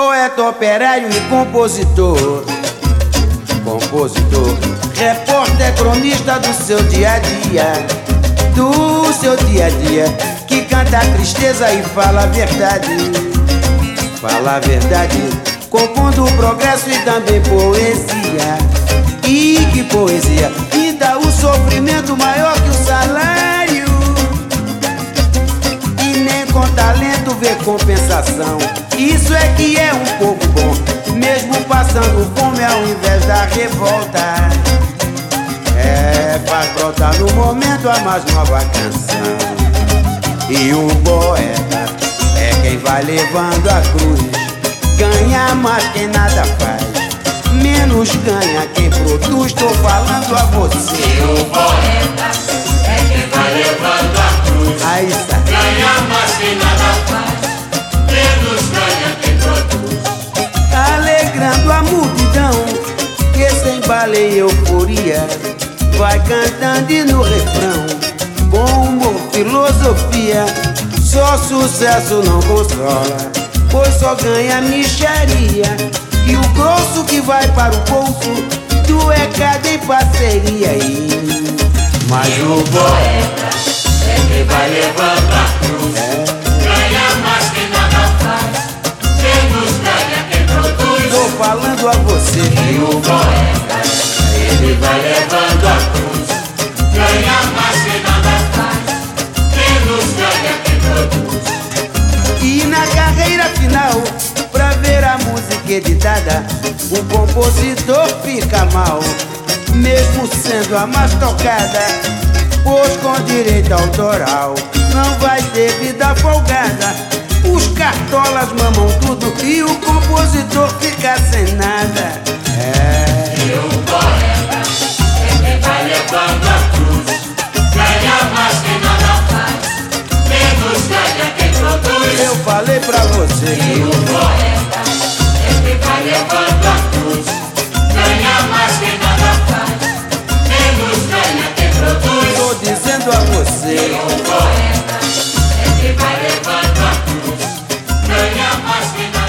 Poeta, operário e compositor. Repórter, cronista do seu dia a dia. Do seu dia a dia, que canta a tristeza e fala a verdade. Fala a verdade, compondo o progresso e também poesia. E que poesia, e dá o sofrimento maior que o salário. E nem com talento vê compensação. Isso é que é um povo bom, mesmo passando fome ao invés da revolta. Faz brotar no momento a mais nova canção. E o poeta é quem vai levando a cruz. Ganha mais quem nada faz, menos ganha quem produz. Tô falando a você. E o poeta é quem vai levando a cruz. Aí está. Ganha mais quem nada faz, menos ganha quem produz. Alegrando a multidão que sem bala e euforia vai cantando e no refrão, bom humor, filosofia. Só sucesso não consola, pois só ganha mixaria. E o grosso que vai para o bolso do é cada em parceria. Mas o poeta é quem vai levando a cruz. Ganha mais quem nada faz, menos ganha quem produz. Tô falando a você. E o poeta, ele vai levando a cruz. Ganha mais quem nada faz, menos ganha quem produz. E na carreira final, pra ver a música editada, o compositor fica mal, mesmo sendo a mais tocada, pois com direito autoral não vai ter vida folgada. Os cartolas mamam tudo e o compositor fica sem nada. E o poeta é quem vai levando a cruz. Ganha mais quem nada faz, menos ganha quem produz. Eu falei pra você. E o poeta é quem vai levando a cruz. Ganha mais quem nada faz, menos ganha quem produz. Tô dizendo a você. E o poeta é quem vai levando a cruz. Ganha mais quem nada faz.